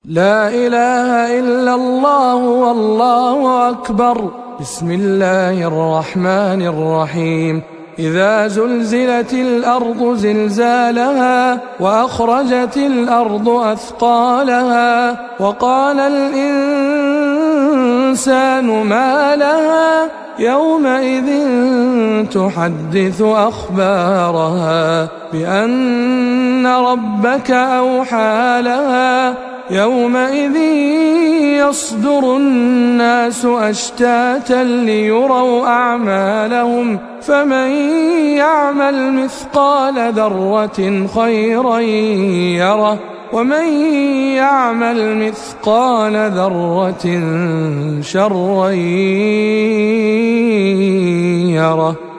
لا إله إلا الله والله أكبر. بسم الله الرحمن الرحيم. إذا زلزلت الأرض زلزالها وأخرجت الأرض أثقالها وقال الإنسان ما لها يومئذ تحدث أخبارها بأن ربك أوحى لها يومئذ يصدر الناس أشتاتا ليروا أعمالهم فمن يعمل مثقال ذرة خيرا يره ومن يعمل مثقال ذرة شرا يره.